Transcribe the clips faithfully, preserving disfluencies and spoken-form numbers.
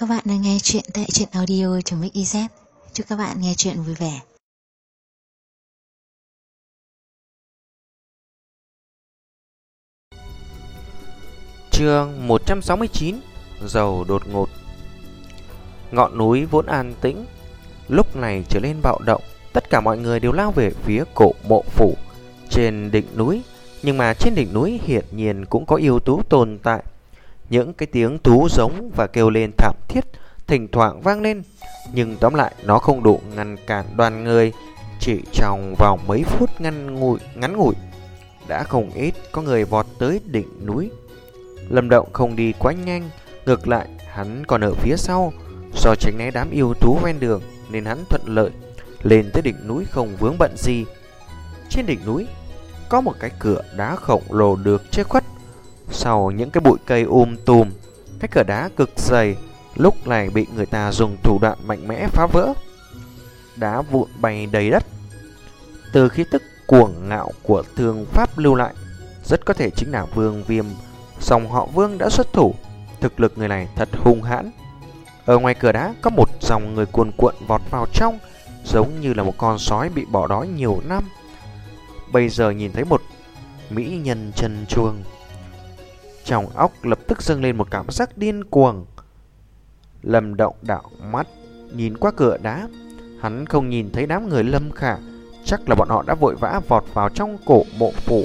các bạn đang nghe chuyện tại truyện audio.mixyz. Chúc các bạn nghe chuyện vui vẻ. Chương một trăm sáu mươi chín. Dầu đột ngột. Ngọn núi vốn an tĩnh, lúc này trở lên bạo động. Tất cả mọi người đều lao về phía cổ mộ phủ trên đỉnh núi. Nhưng mà trên đỉnh núi hiển nhiên cũng có yêu thú tồn tại. Những cái tiếng thú giống và kêu lên thảm thiết thỉnh thoảng vang lên, nhưng tóm lại nó không đủ ngăn cản đoàn người. Chỉ trong vòng mấy phút ngắn ngủi, ngắn ngủi đã không ít có người vọt tới đỉnh núi. Lâm Động không đi quá nhanh, ngược lại hắn còn ở phía sau. Do tránh né đám yêu thú ven đường nên hắn thuận lợi lên tới đỉnh núi không vướng bận gì. Trên đỉnh núi có một cái cửa đá khổng lồ được che khuất sau những cái bụi cây um tùm. Cái cửa đá cực dày lúc này bị người ta dùng thủ đoạn mạnh mẽ phá vỡ, đá vụn bay đầy đất. Từ khí tức cuồng ngạo của thương pháp lưu lại, rất có thể chính là Vương Viêm, dòng họ Vương đã xuất thủ. Thực lực người này thật hung hãn. Ở ngoài cửa đá có một dòng người cuồn cuộn vọt vào trong, giống như là một con sói bị bỏ đói nhiều năm. Bây giờ nhìn thấy một mỹ nhân chân chuồng, trong óc lập tức dâng lên một cảm giác điên cuồng. Lâm Động đảo mắt nhìn qua cửa đá, hắn không nhìn thấy đám người Lâm Khả, chắc là bọn họ đã vội vã vọt vào trong cổ mộ phủ.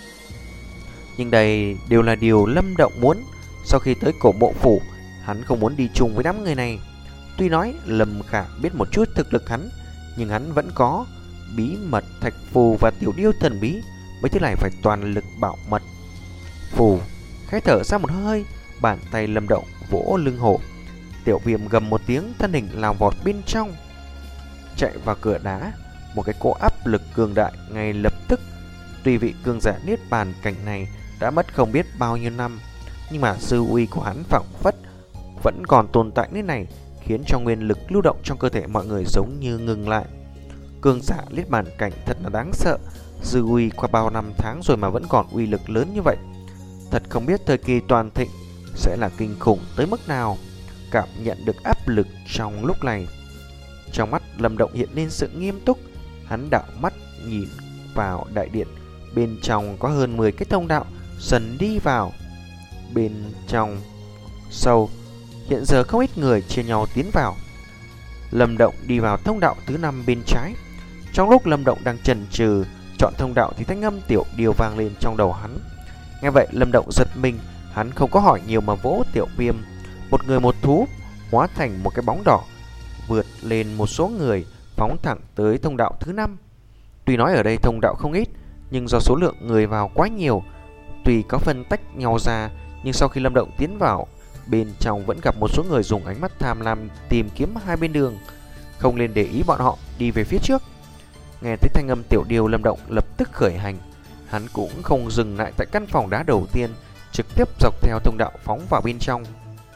Nhưng đây đều là điều Lâm Động muốn. Sau khi tới cổ mộ phủ, hắn không muốn đi chung với đám người này. Tuy nói Lâm Khả biết một chút thực lực hắn, nhưng hắn vẫn có bí mật thạch phù và tiểu điêu thần bí, mấy thứ này phải toàn lực bảo mật. Phù khẽ thở ra một hơi, bàn tay Lâm Động vỗ lưng hổ. Tiểu Viêm gầm một tiếng, thân hình lao vọt bên trong, chạy vào cửa đá. Một cái cỗ áp lực cường đại ngay lập tức. Tuy vị cường giả niết bàn cảnh này đã mất không biết bao nhiêu năm, nhưng mà dư uy của hắn phảng phất vẫn còn tồn tại nơi này, khiến cho nguyên lực lưu động trong cơ thể mọi người giống như ngừng lại. Cường giả niết bàn cảnh thật là đáng sợ. Dư uy qua bao năm tháng rồi mà vẫn còn uy lực lớn như vậy. Thật không biết thời kỳ toàn thịnh sẽ là kinh khủng tới mức nào. Cảm nhận được áp lực trong lúc này, trong mắt Lâm Động hiện lên sự nghiêm túc. Hắn đảo mắt nhìn vào đại điện. Bên trong có hơn mười cái thông đạo dần đi vào. Bên trong sâu hiện giờ không ít người chia nhau tiến vào. Lâm Động đi vào thông đạo thứ năm bên trái. Trong lúc Lâm Động đang chần chừ chọn thông đạo thì thanh âm tiểu điêu vang lên trong đầu hắn. Nghe vậy Lâm Động giật mình, hắn không có hỏi nhiều mà vỗ Tiểu Viêm. Một người một thú hóa thành một cái bóng đỏ, vượt lên một số người, phóng thẳng tới thông đạo thứ năm. Tuy nói ở đây thông đạo không ít, nhưng do số lượng người vào quá nhiều, tuy có phân tách nhau ra, nhưng sau khi Lâm Động tiến vào, bên trong vẫn gặp một số người dùng ánh mắt tham lam tìm kiếm hai bên đường, không nên để ý bọn họ, đi về phía trước. Nghe thấy thanh âm tiểu điêu, Lâm Động lập tức khởi hành. Hắn cũng không dừng lại tại căn phòng đá đầu tiên, trực tiếp dọc theo thông đạo phóng vào bên trong.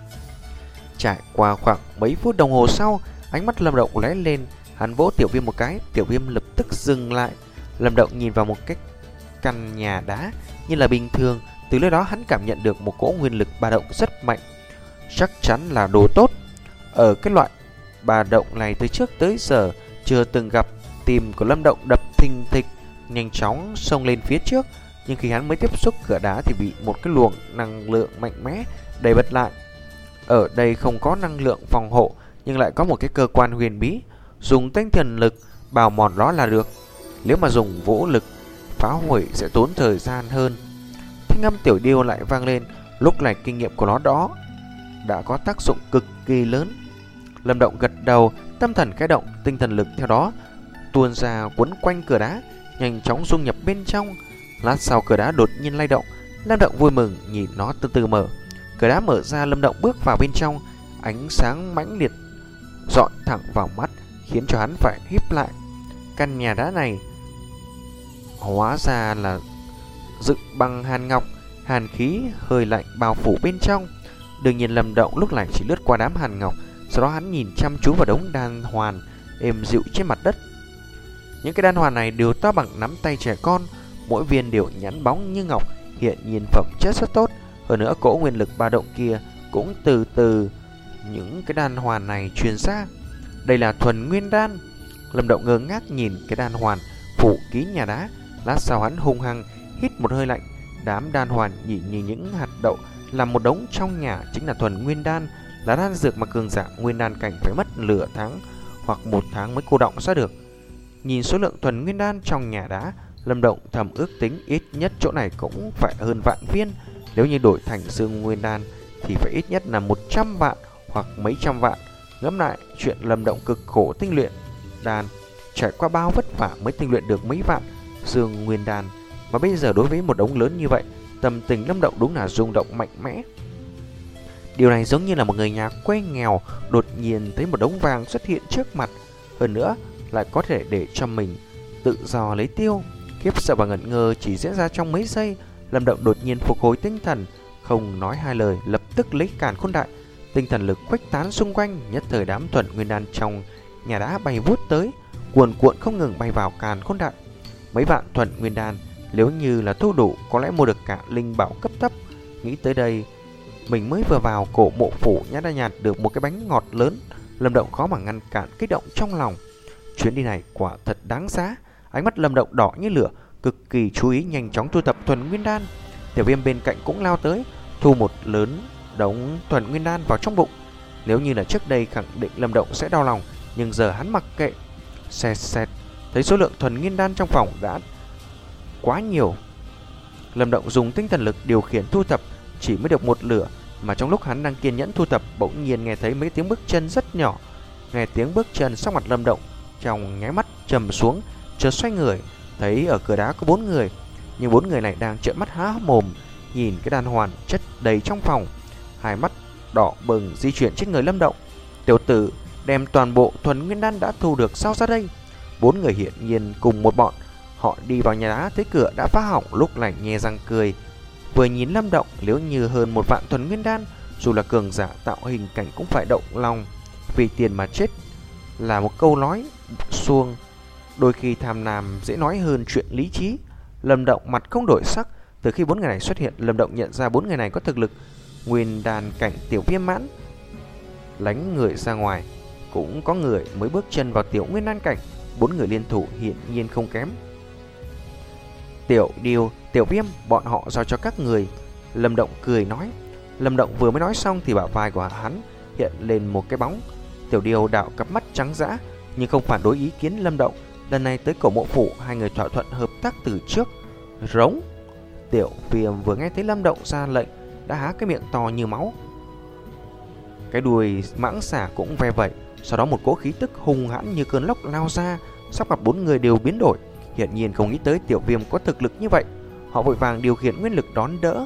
Trải qua khoảng mấy phút đồng hồ sau, ánh mắt Lâm Động lóe lên, hắn vỗ Tiểu Viêm một cái, Tiểu Viêm lập tức dừng lại. Lâm Động nhìn vào một cái căn nhà đá như là bình thường. Từ nơi đó hắn cảm nhận được một cỗ nguyên lực ba động rất mạnh, chắc chắn là đồ tốt. Ở cái loại ba động này từ trước tới giờ chưa từng gặp. Tim của Lâm Động đập thình thịch, nhanh chóng xông lên phía trước. Nhưng khi hắn mới tiếp xúc cửa đá thì bị một cái luồng năng lượng mạnh mẽ đẩy bật lại. Ở đây không có năng lượng phòng hộ, nhưng lại có một cái cơ quan huyền bí, dùng tinh thần lực bào mòn đó là được. Nếu mà dùng vũ lực phá hủy sẽ tốn thời gian hơn. Thanh âm tiểu điêu lại vang lên. Lúc này kinh nghiệm của nó đó đã có tác dụng cực kỳ lớn. Lâm Động gật đầu, tâm thần khẽ động, tinh thần lực theo đó tuôn ra quấn quanh cửa đá, nhanh chóng dung nhập bên trong. Lát sau cửa đá đột nhiên lay động. Lâm Động vui mừng nhìn nó từ từ mở. Cửa đá mở ra, Lâm Động bước vào bên trong. Ánh sáng mãnh liệt dọi thẳng vào mắt, khiến cho hắn phải híp lại. Căn nhà đá này hóa ra là dựng bằng hàn ngọc, hàn khí hơi lạnh bao phủ bên trong. Đương nhiên Lâm Động lúc này chỉ lướt qua đám hàn ngọc, sau đó hắn nhìn chăm chú vào đống đan hoàn êm dịu trên mặt đất. Những cái đan hoàn này đều to bằng nắm tay trẻ con, mỗi viên đều nhẵn bóng như ngọc, hiện nhiên phẩm chất rất tốt. Hơn nữa cỗ nguyên lực ba động kia cũng từ từ những cái đan hoàn này truyền ra. Đây là thuần nguyên đan. Lâm Động ngơ ngác nhìn cái đan hoàn phủ kín nhà đá. Lát sau hắn hung hăng hít một hơi lạnh. Đám đan hoàn nhìn như những hạt đậu làm một đống trong nhà chính là thuần nguyên đan, là đan dược mà cường giả nguyên đan cảnh phải mất nửa tháng hoặc một tháng mới cô đọng ra được. Nhìn số lượng thuần nguyên đan trong nhà đá, Lâm Động thầm ước tính ít nhất chỗ này cũng phải hơn vạn viên. Nếu như đổi thành dương nguyên đan thì phải ít nhất là một trăm vạn hoặc mấy trăm vạn. Ngẫm lại chuyện Lâm Động cực khổ tinh luyện đan, trải qua bao vất vả mới tinh luyện được mấy vạn dương nguyên đan, mà bây giờ đối với một đống lớn như vậy, tâm tình Lâm Động đúng là rung động mạnh mẽ. Điều này giống như là một người nhà quê nghèo đột nhiên thấy một đống vàng xuất hiện trước mặt, hơn nữa lại có thể để cho mình tự do lấy tiêu. Khiếp sợ và ngẩn ngơ chỉ diễn ra trong mấy giây. Lâm Động đột nhiên phục hồi tinh thần, không nói hai lời, lập tức lấy càn khôn đại, tinh thần lực khuếch tán xung quanh. Nhất thời đám thuần nguyên đan trong nhà đá bay vút tới, cuồn cuộn không ngừng bay vào càn khôn đại. Mấy vạn thuần nguyên đan, nếu như là thu đủ có lẽ mua được cả linh bảo cấp thấp. Nghĩ tới đây, mình mới vừa vào cổ mộ phủ nhã đã nhạt được một cái bánh ngọt lớn. Lâm Động khó mà ngăn cản kích động trong lòng. Chuyến đi này quả thật đáng giá. Ánh mắt Lâm Động đỏ như lửa, cực kỳ chú ý nhanh chóng thu thập thuần nguyên đan. Tiểu Viêm bên cạnh cũng lao tới, thu một lớn đống thuần nguyên đan vào trong bụng. Nếu như là trước đây khẳng định Lâm Động sẽ đau lòng, nhưng giờ hắn mặc kệ. Xẹt xẹt, thấy số lượng thuần nguyên đan trong phòng đã quá nhiều. Lâm Động dùng tinh thần lực điều khiển thu thập, chỉ mới được một lửa, mà trong lúc hắn đang kiên nhẫn thu thập, bỗng nhiên nghe thấy mấy tiếng bước chân rất nhỏ. Nghe tiếng bước chân, sắc mặt Lâm Động trong nháy mắt trầm xuống, chợt xoay người, thấy ở cửa đá có bốn người, nhưng bốn người này đang trợn mắt há mồm nhìn cái đan hoàn chất đầy trong phòng. Hai mắt đỏ bừng di chuyển trên người Lâm Động. Tiểu tử, đem toàn bộ thuần nguyên đan đã thu được sao ra đây? Bốn người hiển nhiên cùng một bọn. Họ đi vào nhà đá thấy cửa đã phá hỏng, lúc này nhe răng cười. Vừa nhìn Lâm Động, nếu như hơn một vạn thuần nguyên đan, dù là cường giả tạo hình cảnh cũng phải động lòng. Vì tiền mà chết là một câu nói suông, đôi khi tham lam dễ nói hơn chuyện lý trí. Lâm Động mặt không đổi sắc. Từ khi bốn người này xuất hiện, Lâm Động nhận ra bốn người này có thực lực nguyên đan cảnh tiểu viêm mãn. Lánh người ra ngoài, cũng có người mới bước chân vào tiểu nguyên đan cảnh. Bốn người liên thủ hiển nhiên không kém. Tiểu Điêu, Tiểu Viêm, bọn họ giao cho các người. Lâm Động cười nói. Lâm Động vừa mới nói xong thì bả vai của hắn hiện lên một cái bóng. Tiểu Điêu đảo cặp mắt trắng dã, nhưng không phản đối ý kiến Lâm Động. Lần này tới cổ mộ phủ, hai người thỏa thuận hợp tác từ trước. Rống. Tiểu Viêm vừa nghe thấy Lâm Động ra lệnh đã há cái miệng to như máu. Cái đuôi mãng xà cũng ve vẩy. Sau đó một cỗ khí tức hung hãn như cơn lốc lao ra. Sắc mặt bốn người đều biến đổi, hiển nhiên không nghĩ tới Tiểu Viêm có thực lực như vậy. Họ vội vàng điều khiển nguyên lực đón đỡ.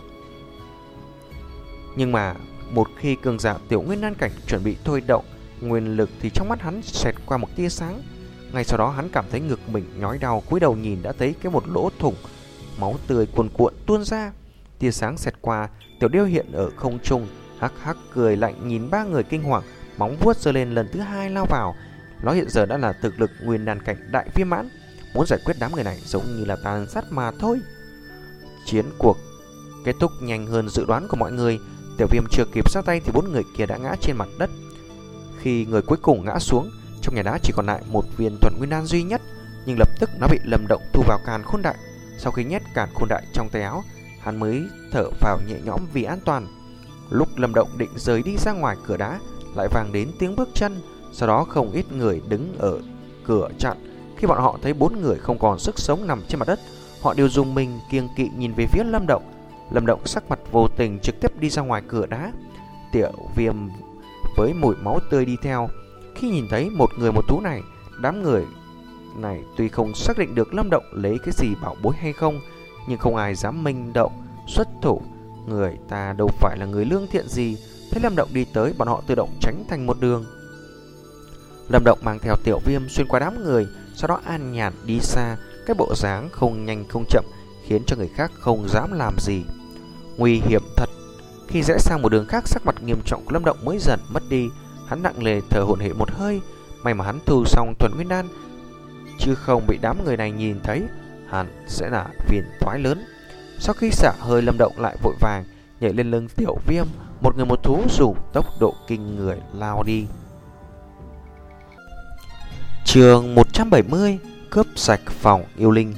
Nhưng mà một khi cường giả tiểu nguyên đan cảnh chuẩn bị thôi động nguyên lực thì trong mắt hắn xẹt qua một tia sáng. Ngay sau đó hắn cảm thấy ngực mình nhói đau, cúi đầu nhìn đã thấy cái một lỗ thủng, máu tươi cuồn cuộn tuôn ra. Tia sáng xẹt qua, Tiểu Điêu hiện ở không trung, hắc hắc cười lạnh nhìn ba người kinh hoàng, móng vuốt giơ lên lần thứ hai lao vào. Nó hiện giờ đã là thực lực nguyên đan cảnh đại viêm mãn, muốn giải quyết đám người này giống như là tàn sát mà thôi. Chiến cuộc kết thúc nhanh hơn dự đoán của mọi người. Tiểu Viêm chưa kịp ra tay thì bốn người kia đã ngã trên mặt đất. Khi người cuối cùng ngã xuống, trong nhà đá chỉ còn lại một viên thuần nguyên đan duy nhất, nhưng lập tức nó bị Lâm Động thu vào càn khôn đại. Sau khi nhét càn khôn đại trong tay áo, hắn mới thở phào nhẹ nhõm vì an toàn. Lúc Lâm Động định rời đi ra ngoài cửa đá, lại vang đến tiếng bước chân. Sau đó không ít người đứng ở cửa chặn. Khi bọn họ thấy bốn người không còn sức sống nằm trên mặt đất, họ đều dùng mình kiêng kỵ nhìn về phía Lâm Động. Lâm Động sắc mặt vô tình trực tiếp đi ra ngoài cửa đá. Tiểu Viêm với mùi máu tươi đi theo. Khi nhìn thấy một người một thú này, đám người này tuy không xác định được Lâm Động lấy cái gì bảo bối hay không, nhưng không ai dám minh động xuất thủ. Người ta đâu phải là người lương thiện gì. Thấy Lâm Động đi tới, bọn họ tự động tránh thành một đường. Lâm Động mang theo Tiểu Viêm xuyên qua đám người, sau đó an nhàn đi xa. Cái bộ dáng không nhanh không chậm khiến cho người khác không dám làm gì. Nguy hiểm thật. Khi rẽ sang một đường khác, sắc mặt nghiêm trọng của Lâm Động mới dần mất đi. Hắn nặng nề thở hổn hển một hơi. May mà hắn thu xong thuần nguyên đan, chứ không bị đám người này nhìn thấy, hắn sẽ là phiền toái lớn. Sau khi xả hơi, Lâm Động lại vội vàng nhảy lên lưng Tiểu Viêm, một người một thú dùng tốc độ kinh người lao đi. Chương một trăm bảy mươi: Cướp sạch phòng yêu linh.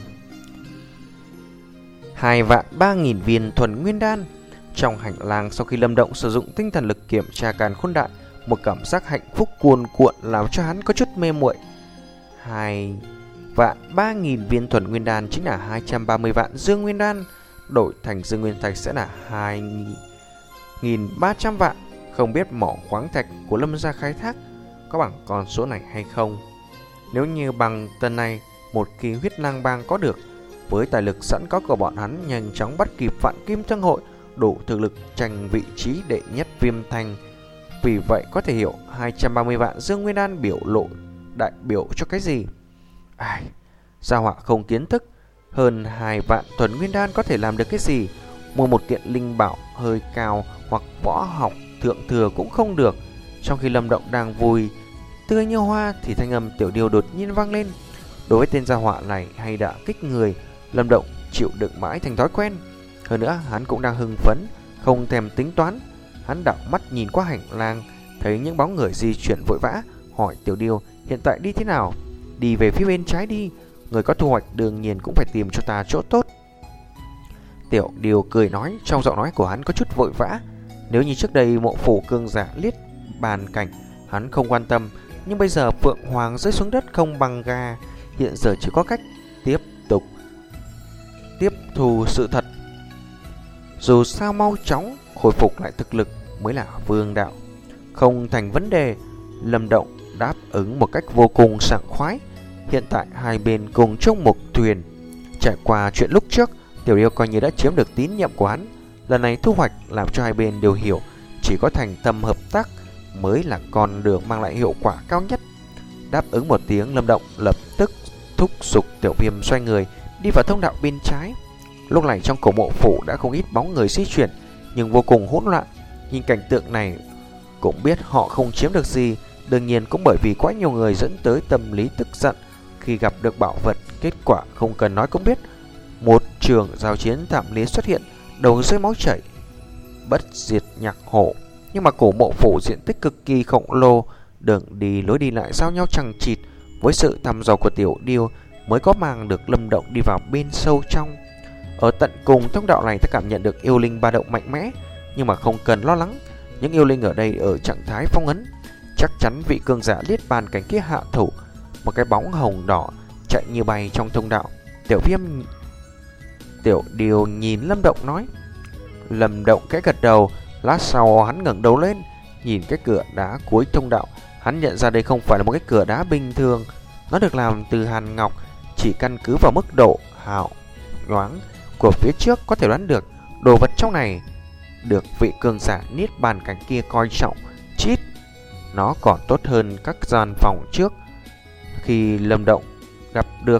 Hai vạn ba nghìn viên thuần nguyên đan. Trong hành lang, sau khi Lâm Động sử dụng tinh thần lực kiểm tra càn khôn đại, một cảm giác hạnh phúc cuồn cuộn làm cho hắn có chút mê muội. Hai vạn ba nghìn viên thuần nguyên đan chính là hai trăm ba mươi vạn dương nguyên đan, đổi thành dương nguyên thạch sẽ là hai nghìn ba trăm vạn. Không biết mỏ khoáng thạch của Lâm gia khai thác có bằng con số này hay không. Nếu như bằng tần này, một kỳ huyết lang bang có được, với tài lực sẵn có của bọn hắn, nhanh chóng bắt kịp Vạn Kim Thương hội, đủ thực lực tranh vị trí đệ nhất Viêm Thành. Vì vậy có thể hiểu hai trăm ba mươi vạn dương nguyên đan biểu lộ đại biểu cho cái gì. Ai, gia họa không kiến thức, hơn hai vạn thuần nguyên đan có thể làm được cái gì? Mua một kiện linh bảo hơi cao hoặc võ học thượng thừa cũng không được. Trong khi Lâm Động đang vui tươi như hoa thì thanh âm Tiểu Điêu đột nhiên vang lên. Đối với tên gia họa này hay đã kích người, Lâm Động chịu đựng mãi thành thói quen. Hơn nữa hắn cũng đang hưng phấn, không thèm tính toán. Hắn đảo mắt nhìn qua hành lang, thấy những bóng người di chuyển vội vã, hỏi Tiểu Điêu hiện tại đi thế nào. Đi về phía bên trái đi, người có thu hoạch đương nhiên cũng phải tìm cho ta chỗ tốt. Tiểu Điêu cười nói, trong giọng nói của hắn có chút vội vã. Nếu như trước đây Mộ Phủ cường giả liếc bàn cảnh hắn không quan tâm, nhưng bây giờ Phượng Hoàng rơi xuống đất không bằng ga, hiện giờ chỉ có cách tiếp tục tiếp thu sự thật. Dù sao mau chóng khôi phục lại thực lực mới là vương đạo. Không thành vấn đề, Lâm Động đáp ứng một cách vô cùng sảng khoái. Hiện tại hai bên cùng chung một thuyền. Trải qua chuyện lúc trước, Tiểu Điêu coi như đã chiếm được tín nhiệm của hắn. Lần này thu hoạch làm cho hai bên đều hiểu chỉ có thành tâm hợp tác mới là con đường mang lại hiệu quả cao nhất. Đáp ứng một tiếng, Lâm Động lập tức thúc giục Tiểu Viêm xoay người đi vào thông đạo bên trái. Lúc này trong cổ mộ phủ đã không ít bóng người di chuyển, nhưng vô cùng hỗn loạn. Nhìn cảnh tượng này cũng biết họ không chiếm được gì. Đương nhiên cũng bởi vì quá nhiều người dẫn tới tâm lý tức giận khi gặp được bảo vật. Kết quả không cần nói cũng biết, một trường giao chiến thảm liệt xuất hiện, đầu rơi máu chảy, bất diệt nhạc hổ. Nhưng mà cổ mộ phủ diện tích cực kỳ khổng lồ, đường đi lối đi lại giao nhau chằng chịt. Với sự thăm dò của Tiểu Điêu mới có mang được Lâm Động đi vào bên sâu trong. Ở tận cùng thông đạo này ta cảm nhận được yêu linh ba động mạnh mẽ, nhưng mà không cần lo lắng, những yêu linh ở đây ở trạng thái phong ấn. Chắc chắn vị cường giả liết bàn cảnh kia hạ thủ. Một cái bóng hồng đỏ chạy như bay trong thông đạo. Tiểu Viêm Tiểu Điêu nhìn Lâm Động nói. Lâm Động cái gật đầu. Lát sau hắn ngẩng đầu lên, nhìn cái cửa đá cuối thông đạo. Hắn nhận ra đây không phải là một cái cửa đá bình thường, nó được làm từ hàn ngọc. Chỉ căn cứ vào mức độ hào nhoáng của phía trước có thể đoán được đồ vật trong này được vị cường giả niết bàn cảnh kia coi trọng. Chít, nó còn tốt hơn các gian phòng trước khi Lâm Động gặp được.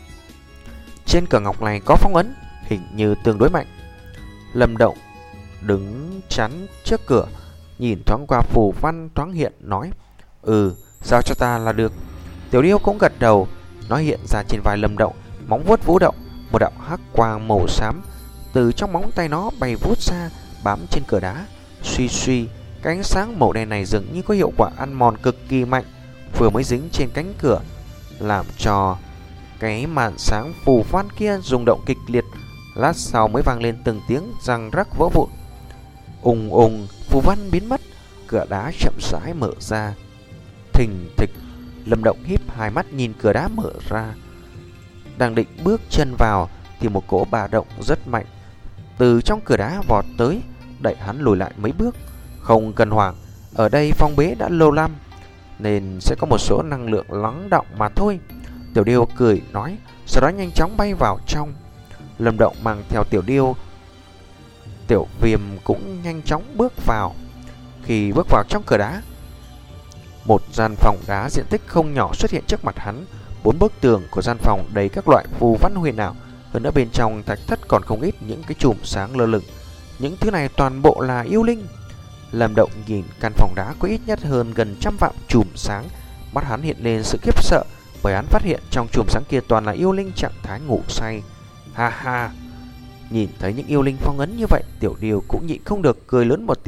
Trên cửa ngọc này có phong ấn, hình như tương đối mạnh. Lâm Động đứng chắn trước cửa, nhìn thoáng qua phù văn thoáng hiện, nói: Ừ, giao cho ta là được. Tiểu Điêu cũng gật đầu. Nó hiện ra trên vai Lâm Động, móng vuốt vũ động, một đạo hắc quang màu xám từ trong móng tay nó bay vút ra, bám trên cửa đá. Suy suy, cái ánh sáng màu đen này dường như có hiệu quả ăn mòn cực kỳ mạnh, vừa mới dính trên cánh cửa, làm cho cái màn sáng phù văn kia rung động kịch liệt. Lát sau mới vang lên từng tiếng răng rắc vỡ vụn. Ùng ùng, phù văn biến mất, cửa đá chậm rãi mở ra. Thình thịch, Lâm Động híp hai mắt nhìn cửa đá mở ra. Đang định bước chân vào thì một cỗ ba động rất mạnh từ trong cửa đá vọt tới, đẩy hắn lùi lại mấy bước. Không cần hoảng, ở đây phong bế đã lâu lắm nên sẽ có một số năng lượng lắng đọng mà thôi. Tiểu Điêu cười nói, sau đó nhanh chóng bay vào trong. Lâm Động mang theo Tiểu Điêu, Tiểu Viêm cũng nhanh chóng bước vào. Khi bước vào trong cửa đá, một gian phòng đá diện tích không nhỏ xuất hiện trước mặt hắn. Bốn bức tường của gian phòng đầy các loại phù văn huyền ảo, hơn nữa bên trong thạch thất còn không ít những cái chùm sáng lơ lửng. Những thứ này toàn bộ là yêu linh. Lâm Động nhìn căn phòng đá có ít nhất hơn gần trăm vạn chùm sáng, mắt hắn hiện lên sự khiếp sợ, bởi hắn phát hiện trong chùm sáng kia toàn là yêu linh trạng thái ngủ say. Ha ha! Nhìn thấy những yêu linh phong ấn như vậy, Tiểu Điêu cũng nhịn không được cười lớn một tiếng,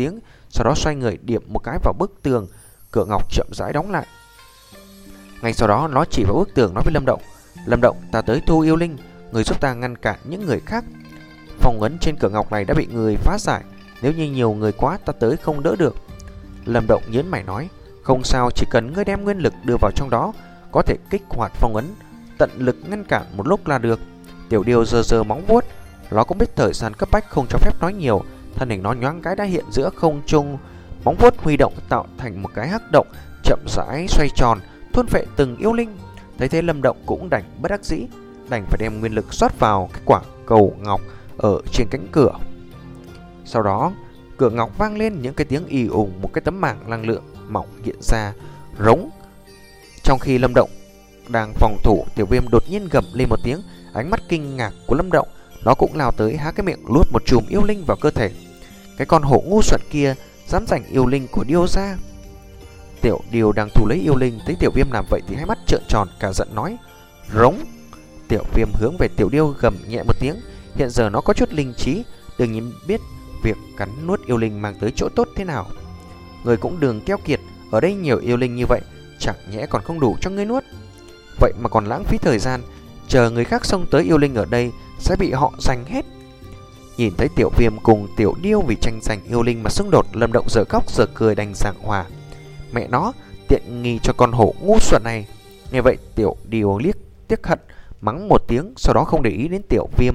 sau đó xoay người điểm một cái vào bức tường. Cửa ngọc chậm rãi đóng lại. Ngay sau đó nó chỉ vào bức tường nói với Lâm Động: Lâm Động, ta tới thu yêu linh, người giúp ta ngăn cản những người khác. Phong ấn trên cửa ngọc này đã bị người phá giải, nếu như nhiều người quá ta tới không đỡ được. Lâm Động nhớn mày nói: Không sao, chỉ cần ngươi đem nguyên lực đưa vào trong đó, có thể kích hoạt phong ấn, tận lực ngăn cản một lúc là được. Tiểu điêu giơ giơ móng vuốt, nó cũng biết thời gian cấp bách không cho phép nói nhiều. Thân hình nó nhoáng cái đã hiện giữa không trung, móng vuốt huy động tạo thành một cái hắc động, chậm rãi xoay tròn, thôn phệ từng yêu linh. Thấy thế Lâm Động cũng đành bất đắc dĩ, đành phải đem nguyên lực rót vào cái quả cầu ngọc ở trên cánh cửa. Sau đó cửa ngọc vang lên những cái tiếng ì ùng, một cái tấm mảng năng lượng mỏng hiện ra, rống. Trong khi Lâm Động đang phòng thủ, Tiểu Viêm đột nhiên gầm lên một tiếng. Ánh mắt kinh ngạc của Lâm Động, nó cũng lao tới há cái miệng luốt một chùm yêu linh vào cơ thể. Cái con hổ ngu xuẩn kia dám giành yêu linh của điêu ra. Tiểu điêu đang thu lấy yêu linh, thấy Tiểu Viêm làm vậy thì hai mắt trợn tròn, cả giận nói: Rống! Tiểu Viêm hướng về Tiểu điêu gầm nhẹ một tiếng. Hiện giờ nó có chút linh trí, đương nhiên biết việc cắn nuốt yêu linh mang tới chỗ tốt thế nào. Người cũng đừng keo kiệt, ở đây nhiều yêu linh như vậy, chẳng nhẽ còn không đủ cho ngươi nuốt. Vậy mà còn lãng phí thời gian, chờ người khác xông tới yêu linh ở đây sẽ bị họ giành hết. Nhìn thấy Tiểu Viêm cùng Tiểu điêu vì tranh giành yêu linh mà xung đột, Lâm Động giờ khóc giờ cười đành giảng hòa. Mẹ nó, tiện nghi cho con hổ ngu xuẩn này. Nghe vậy Tiểu điêu liếc tiếc hận, mắng một tiếng, sau đó không để ý đến Tiểu Viêm,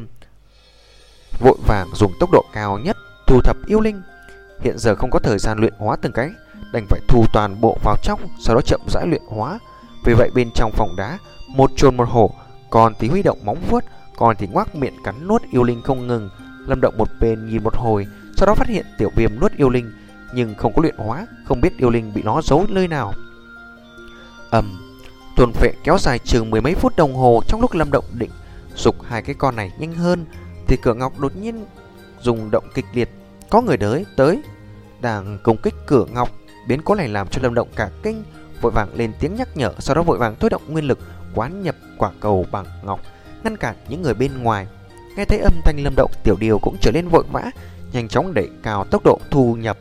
vội vàng dùng tốc độ cao nhất thu thập yêu linh. Hiện giờ không có thời gian luyện hóa từng cái, đành phải thu toàn bộ vào trong, sau đó chậm rãi luyện hóa. Vì vậy bên trong phòng đá, một trồn một hổ, còn thì huy động móng vuốt, còn thì ngoác miệng cắn nuốt yêu linh không ngừng. Lâm Động một bên nhìn một hồi, sau đó phát hiện Tiểu Viêm nuốt yêu linh nhưng không có luyện hóa, không biết yêu linh bị nó giấu nơi nào. Ầm, tuần phệ kéo dài chừng mười mấy phút đồng hồ. Trong lúc Lâm Động định giục hai cái con này nhanh hơn thì cửa ngọc đột nhiên rung động kịch liệt, có người tới tới đang công kích cửa ngọc. Biến cố này làm cho Lâm Động cả kinh, vội vàng lên tiếng nhắc nhở, sau đó vội vàng thôi động nguyên lực quán nhập quả cầu bằng ngọc, ngăn cản những người bên ngoài. Nghe thấy âm thanh Lâm Động, Tiểu điêu cũng trở lên vội vã, nhanh chóng đẩy cao tốc độ thu nhập.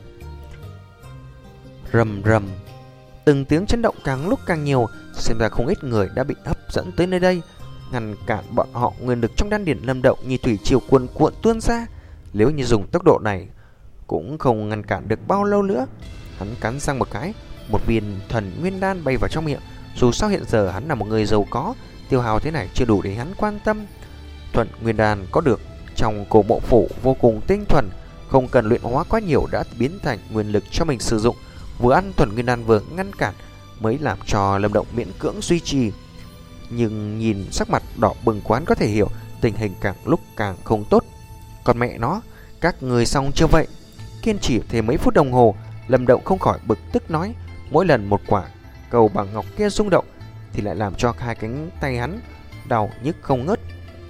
Rầm rầm, từng tiếng chấn động càng lúc càng nhiều, xem ra không ít người đã bị hấp dẫn tới nơi đây. Ngăn cản bọn họ, nguyên lực trong đan điền Lâm Động như thủy triều cuồn cuộn tuôn ra. Nếu như dùng tốc độ này cũng không ngăn cản được bao lâu nữa. Hắn cắn răng một cái, một viên thần nguyên đan bay vào trong miệng. Dù sao hiện giờ hắn là một người giàu có, tiêu hao thế này chưa đủ để hắn quan tâm. Thuần nguyên đan có được trong cổ mộ phủ vô cùng tinh thuần, không cần luyện hóa quá nhiều đã biến thành nguyên lực cho mình sử dụng. Vừa ăn thuần nguyên đan vừa ngăn cản mới làm cho Lâm Động miễn cưỡng duy trì. Nhưng nhìn sắc mặt đỏ bừng quán có thể hiểu tình hình càng lúc càng không tốt. Còn mẹ nó, các người xong chưa vậy? Kiên trì thêm mấy phút đồng hồ, Lâm Động không khỏi bực tức nói. Mỗi lần một quả cầu bằng ngọc kia rung động thì lại làm cho hai cánh tay hắn đau nhức không ngớt.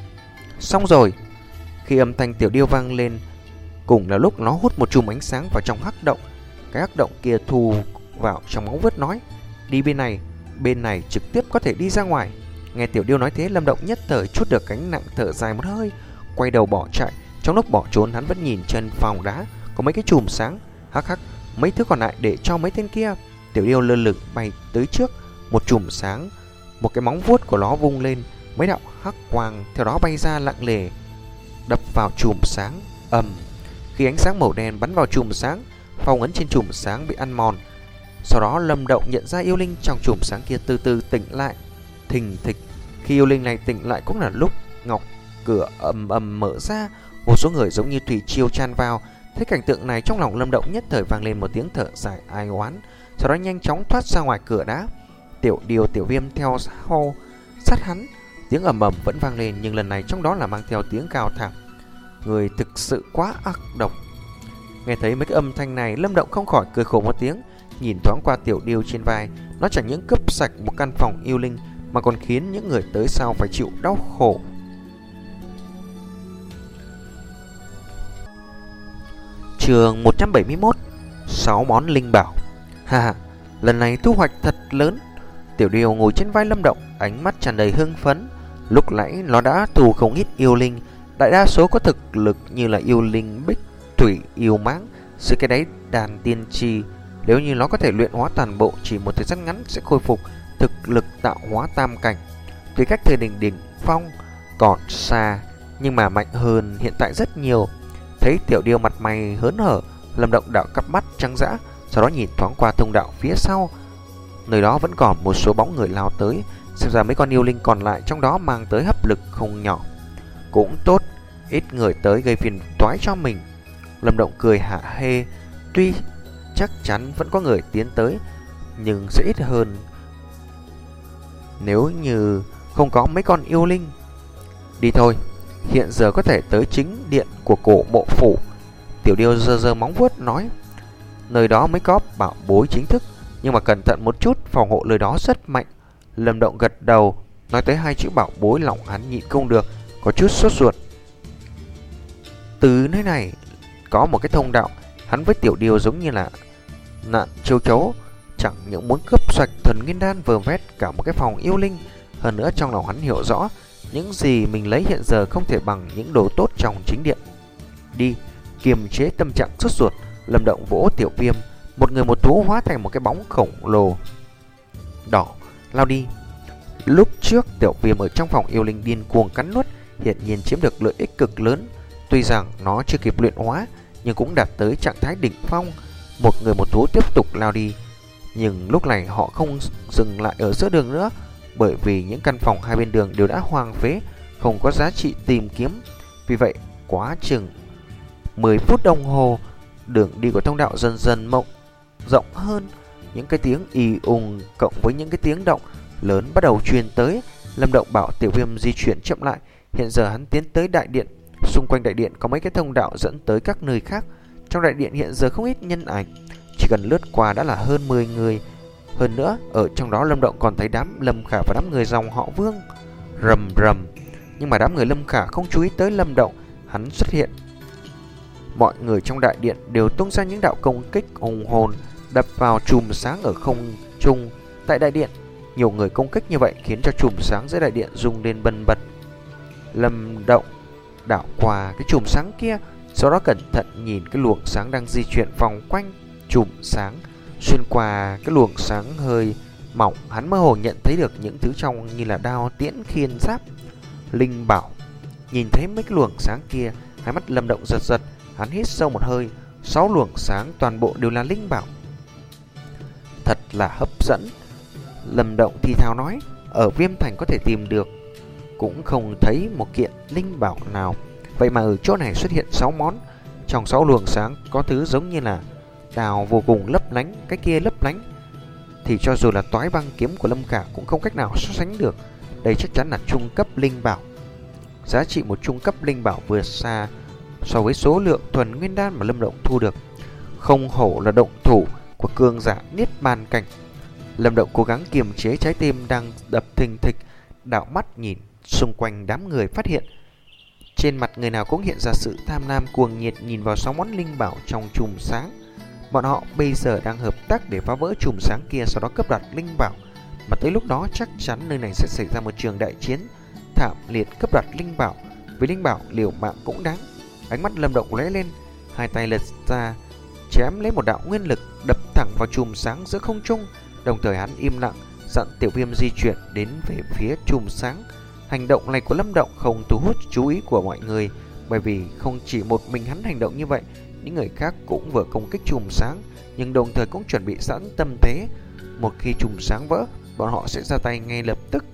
Xong rồi. Khi âm thanh Tiểu điêu vang lên, cùng là lúc nó hút một chùm ánh sáng vào trong hắc động. Cái hắc động kia thu vào trong móng vuốt nói: Đi bên này, bên này trực tiếp có thể đi ra ngoài. Nghe Tiểu điêu nói thế, Lâm Động nhất thời chút được gánh nặng, thở dài một hơi, quay đầu bỏ chạy. Trong lúc bỏ trốn, hắn vẫn nhìn trên phòng đá có mấy cái chùm sáng. Hắc hắc, mấy thứ còn lại để cho mấy tên kia. Tiểu điêu lơ lửng bay tới trước một chùm sáng, một cái móng vuốt của nó vung lên, mấy đạo hắc quang theo đó bay ra lặng lề đập vào chùm sáng. Ầm, khi ánh sáng màu đen bắn vào chùm sáng, phong ấn trên chùm sáng bị ăn mòn. Sau đó Lâm Động nhận ra yêu linh trong chùm sáng kia từ từ tỉnh lại. Thình thịch, khi yêu linh này tỉnh lại cũng là lúc ngọc cửa ầm ầm mở ra, một số người giống như thủy triều tràn vào. Thấy cảnh tượng này, trong lòng Lâm Động nhất thời vang lên một tiếng thở dài ai oán, sau đó nhanh chóng thoát ra ngoài cửa đá. Tiểu điêu, Tiểu Viêm theo sau sát hắn. Tiếng ầm ầm vẫn vang lên, nhưng lần này trong đó là mang theo tiếng gào thảm. Người thực sự quá ác độc. Nghe thấy mấy cái âm thanh này, Lâm Động không khỏi cười khổ một tiếng, nhìn thoáng qua Tiểu điêu trên vai. Nó chẳng những cướp sạch một căn phòng yêu linh mà còn khiến những người tới sau phải chịu đau khổ. Chương một trăm bảy mươi mốt. sáu món linh bảo. Ha ha, lần này thu hoạch thật lớn. Tiểu điêu ngồi trên vai Lâm Động, ánh mắt tràn đầy hưng phấn. Lúc nãy nó đã thu không ít yêu linh, đại đa số có thực lực như là yêu linh bích thủy, yêu mãng, dưới cái đáy đàn tiên trì. Nếu như nó có thể luyện hóa toàn bộ, chỉ một thời gian ngắn sẽ khôi phục thực lực tạo hóa tam cảnh. Tuy cách thời đỉnh đỉnh phong còn xa, nhưng mà mạnh hơn hiện tại rất nhiều. Thấy Tiểu Điêu mặt mày hớn hở, Lâm Động đạo cặp mắt trắng dã, sau đó nhìn thoáng qua thông đạo phía sau. Nơi đó vẫn còn một số bóng người lao tới, xem ra mấy con yêu linh còn lại trong đó mang tới hấp lực không nhỏ. Cũng tốt, ít người tới gây phiền toái cho mình. Lâm Động cười hạ hê, tuy chắc chắn vẫn có người tiến tới, nhưng sẽ ít hơn nếu như không có mấy con yêu linh. Đi thôi, hiện giờ có thể tới chính điện của cổ mộ phủ. Tiểu Điêu giơ giơ móng vuốt nói, nơi đó mới có bảo bối chính thức, nhưng mà cẩn thận một chút, phòng hộ nơi đó rất mạnh. Lâm Động gật đầu, nói tới hai chữ bảo bối lòng hắn nhịn không được, có chút sốt ruột. Từ nơi này có một cái thông đạo, hắn với Tiểu Điêu giống như là nạn châu chấu, chẳng những muốn cướp sạch thần nguyên đan vờ vét cả một cái phòng yêu linh. Hơn nữa trong lòng hắn hiểu rõ, những gì mình lấy hiện giờ không thể bằng những đồ tốt trong chính điện. Đi, kiềm chế tâm trạng sốt ruột, Lâm Động vỗ Tiểu Viêm, một người một thú hóa thành một cái bóng khổng lồ đỏ lao đi. Lúc trước Tiểu Viêm ở trong phòng yêu linh điên cuồng cắn nuốt, hiện nhiên chiếm được lợi ích cực lớn. Tuy rằng nó chưa kịp luyện hóa, nhưng cũng đạt tới trạng thái đỉnh phong. Một người một thú tiếp tục lao đi, nhưng lúc này họ không dừng lại ở giữa đường nữa, bởi vì những căn phòng hai bên đường đều đã hoang phế, không có giá trị tìm kiếm. Vì vậy, quá chừng mười phút đồng hồ, đường đi của thông đạo dần dần mộng rộng hơn. Những cái tiếng ì ùng cộng với những cái tiếng động lớn bắt đầu truyền tới. Lâm Động bảo Tiểu Viêm di chuyển chậm lại. Hiện giờ hắn tiến tới đại điện. Xung quanh đại điện có mấy cái thông đạo dẫn tới các nơi khác. Trong đại điện hiện giờ không ít nhân ảnh, chỉ cần lướt qua đã là hơn mười người. Hơn nữa, ở trong đó Lâm Động còn thấy đám Lâm Khả và đám người dòng họ Vương. Rầm rầm. Nhưng mà đám người Lâm Khả không chú ý tới Lâm Động. Hắn xuất hiện, mọi người trong đại điện đều tung ra những đạo công kích hùng hồn, đập vào chùm sáng ở không trung. Tại đại điện, nhiều người công kích như vậy khiến cho chùm sáng dưới đại điện rung lên bần bật. Lâm Động đảo qua cái chùm sáng kia, sau đó cẩn thận nhìn cái luồng sáng đang di chuyển vòng quanh chùm sáng. Xuyên qua cái luồng sáng hơi mỏng, hắn mơ hồ nhận thấy được những thứ trong như là đao, tiễn, khiên, giáp, linh bảo. Nhìn thấy mấy cái luồng sáng kia, hai mắt Lâm Động giật giật, hắn hít sâu một hơi. Sáu luồng sáng toàn bộ đều là linh bảo, thật là hấp dẫn. Lâm Động thì thào nói, ở Viêm Thành có thể tìm được, cũng không thấy một kiện linh bảo nào. Vậy mà ở chỗ này xuất hiện sáu món. Trong sáu luồng sáng có thứ giống như là đào vô cùng lấp lánh, cái kia lấp lánh thì cho dù là toái băng kiếm của Lâm Khả cũng không cách nào so sánh được. Đây chắc chắn là trung cấp linh bảo. Giá trị một trung cấp linh bảo vượt xa so với số lượng thuần nguyên đan mà Lâm Động thu được. Không hổ là động thủ của cường giả niết bàn cảnh. Lâm Động cố gắng kiềm chế trái tim đang đập thình thịch, đảo mắt nhìn xung quanh đám người, phát hiện trên mặt người nào cũng hiện ra sự tham lam cuồng nhiệt nhìn vào sáu món linh bảo trong chùm sáng. Bọn họ bây giờ đang hợp tác để phá vỡ chùm sáng kia, sau đó cướp đoạt linh bảo. Mà tới lúc đó chắc chắn nơi này sẽ xảy ra một trường đại chiến thảm liệt, cướp đoạt linh bảo. Với linh bảo liều mạng cũng đáng. Ánh mắt Lâm Động lóe lên, hai tay lật ra chém lấy một đạo nguyên lực đập thẳng vào chùm sáng giữa không trung. Đồng thời hắn im lặng dặn Tiểu Viêm di chuyển đến về phía chùm sáng. Hành động này của Lâm Động không thu hút chú ý của mọi người, bởi vì không chỉ một mình hắn hành động như vậy, những người khác cũng vừa công kích chùm sáng, nhưng đồng thời cũng chuẩn bị sẵn tâm thế. Một khi chùm sáng vỡ, bọn họ sẽ ra tay ngay lập tức.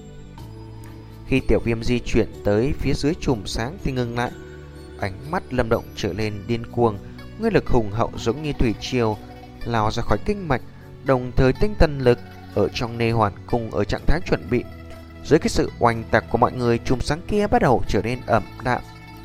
Khi Tiểu Viêm di chuyển tới phía dưới chùm sáng thì ngừng lại. Ánh mắt Lâm Động trở lên điên cuồng, nguyên lực hùng hậu giống như thủy triều lao ra khỏi kinh mạch, đồng thời tinh thần lực ở trong nê hoàn cùng ở trạng thái chuẩn bị. Dưới cái sự oanh tạc của mọi người, chùm sáng kia bắt đầu trở nên ẩm đạm,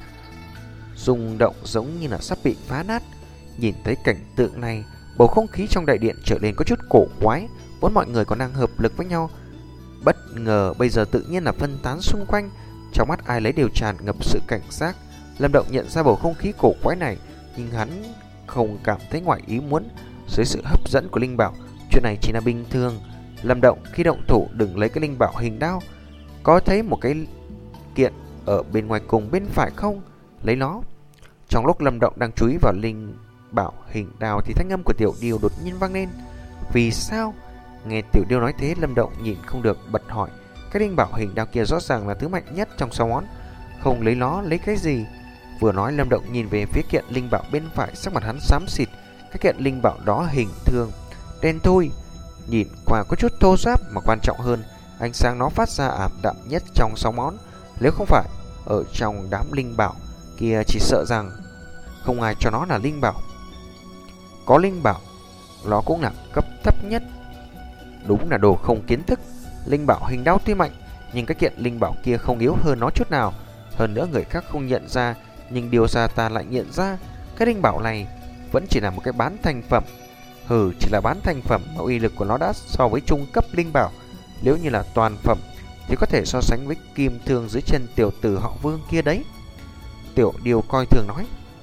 rung động giống như là sắp bị phá nát. Nhìn thấy cảnh tượng này, bầu không khí trong đại điện trở nên có chút cổ quái. Vốn mọi người còn đang hợp lực với nhau, bất ngờ bây giờ tự nhiên là phân tán xung quanh. Trong mắt ai lấy đều tràn ngập sự cảnh giác. Lâm Động nhận ra bầu không khí cổ quái này, nhưng hắn không cảm thấy ngoài ý muốn. Dưới sự hấp dẫn của linh bảo, chuyện này chỉ là bình thường. Lâm Động khi động thủ đừng lấy cái linh bảo hình đao. Có thấy một cái kiện ở bên ngoài cùng bên phải không? Lấy nó. Trong lúc Lâm Động đang chú ý vào linh bảo hình đào thì thanh âm của Tiểu Điêu đột nhiên vang lên. Vì sao? Nghe Tiểu Điêu nói thế, Lâm Động nhịn không được bật hỏi. Cái linh bảo hình đao kia rõ ràng là thứ mạnh nhất trong sáu món, không lấy nó lấy cái gì? Vừa nói, Lâm Động nhìn về phía kiện linh bảo bên phải, sắc mặt hắn xám xịt. Cái kiện linh bảo đó hình thương đen thui, nhìn qua có chút thô ráp, mà quan trọng hơn, ánh sáng nó phát ra ảm đạm nhất trong sáu món. Nếu không phải ở trong đám linh bảo kia, chỉ sợ rằng không ai cho nó là linh bảo. Có linh bảo, nó cũng là cấp thấp nhất. Đúng là đồ không kiến thức. Linh bảo hình đao tuy mạnh, nhưng cái kiện linh bảo kia không yếu hơn nó chút nào. Hơn nữa người khác không nhận ra, nhưng điều ra ta lại nhận ra. Cái linh bảo này vẫn chỉ là một cái bán thành phẩm. Hừ, chỉ là bán thành phẩm mà uy lực của nó đã so với trung cấp linh bảo. Nếu như là toàn phẩm thì có thể so sánh với kim thương dưới chân tiểu tử họ Vương kia đấy. Tiểu Điêu coi thường nói.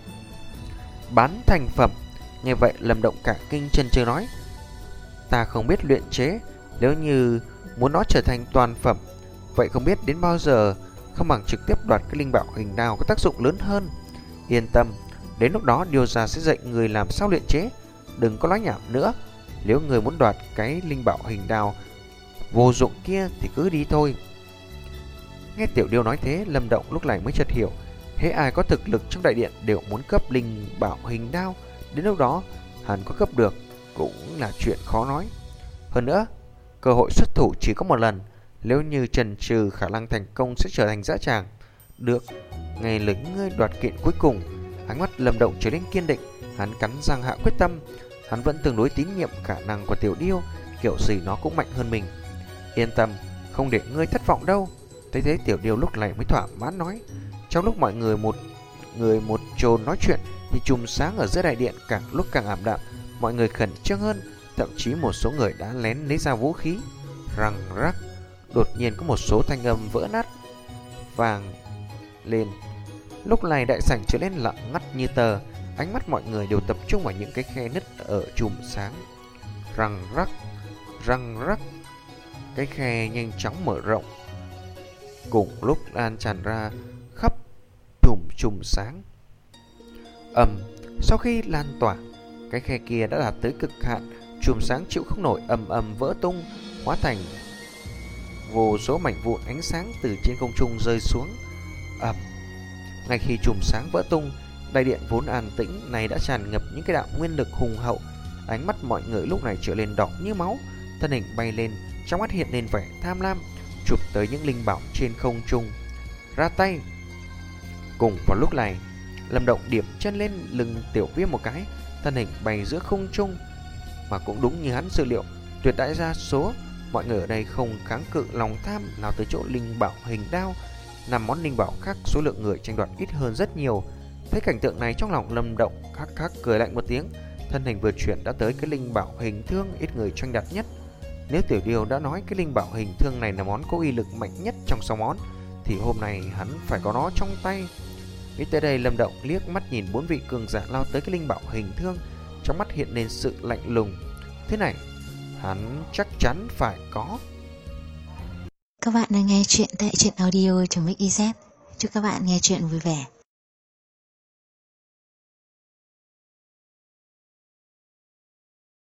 Bán thành phẩm? Nghe vậy Lâm Động cả kinh chân chừ nói. Ta không biết luyện chế, nếu như muốn nó trở thành toàn phẩm, vậy không biết đến bao giờ, không bằng trực tiếp đoạt cái linh bảo hình đao có tác dụng lớn hơn. Yên tâm, đến lúc đó Điêu gia sẽ dạy người làm sao luyện chế. Đừng có nói nhảm nữa. Nếu người muốn đoạt cái linh bảo hình đao vô dụng kia thì cứ đi thôi. Nghe Tiểu Điêu nói thế, Lâm Động lúc này mới chợt hiểu, hễ ai có thực lực trong đại điện đều muốn cấp linh bảo hình đao. Đến lúc đó hắn có cấp được cũng là chuyện khó nói. Hơn nữa, cơ hội xuất thủ chỉ có một lần, nếu như chần chừ khả năng thành công sẽ trở thành dã tràng. Được, ngày lính ngươi đoạt kiện cuối cùng. Ánh mắt Lâm Động trở nên kiên định, hắn cắn răng hạ quyết tâm. Hắn vẫn tương đối tín nhiệm khả năng của Tiểu Điêu, kiểu gì nó cũng mạnh hơn mình. Yên tâm, không để ngươi thất vọng đâu. Thấy thế Tiểu Điêu lúc này mới thỏa mãn nói. Trong lúc mọi người một người một chồn nói chuyện thì chùm sáng ở giữa đại điện càng lúc càng ảm đạm. Mọi người khẩn trương hơn, thậm chí một số người đã lén lấy ra vũ khí. Răng rắc, đột nhiên có một số thanh âm vỡ nát vàng lên. Lúc này đại sảnh trở nên lặng ngắt như tờ. Ánh mắt mọi người đều tập trung vào những cái khe nứt ở chùm sáng. Răng rắc, răng rắc, cái khe nhanh chóng mở rộng, cùng lúc lan tràn ra khắp chùm chùm sáng. Ầm, sau khi lan tỏa, cái khe kia đã đạt tới cực hạn, chùm sáng chịu không nổi, ầm ầm vỡ tung, hóa thành vô số mảnh vụn ánh sáng từ trên không trung rơi xuống. Ầm, ngay khi chùm sáng vỡ tung, đại điện vốn an tĩnh này đã tràn ngập những cái đạo nguyên lực hùng hậu. Ánh mắt mọi người lúc này trở lên đỏ như máu, thân hình bay lên, trong mắt hiện lên vẻ tham lam, chụp tới những linh bảo trên không trung. Ra tay. Cùng vào lúc này, Lâm Động điểm chân lên lưng Tiểu Viêm một cái, thân hình bay giữa không trung. Mà cũng đúng như hắn dự liệu, tuyệt đại đa số mọi người ở đây không kháng cự lòng tham nào tới chỗ linh bảo hình đao. Năm món linh bảo khác số lượng người tranh đoạt ít hơn rất nhiều. Thấy cảnh tượng này, trong lòng Lâm Động khắc khắc cười lạnh một tiếng, thân hình vừa chuyển đã tới cái linh bảo hình thương ít người tranh đoạt nhất. Nếu Tiểu Điêu đã nói cái linh bảo hình thương này là món có uy lực mạnh nhất trong sáu món, thì hôm nay hắn phải có nó trong tay. Nghĩ tới đây, Lâm Động liếc mắt nhìn bốn vị cường giả lao tới cái linh bảo hình thương, trong mắt hiện lên sự lạnh lùng. Thế này, hắn chắc chắn phải có. Các bạn đang nghe chuyện tại truyện audio chấm ích i zét. Chúc các bạn nghe chuyện vui vẻ.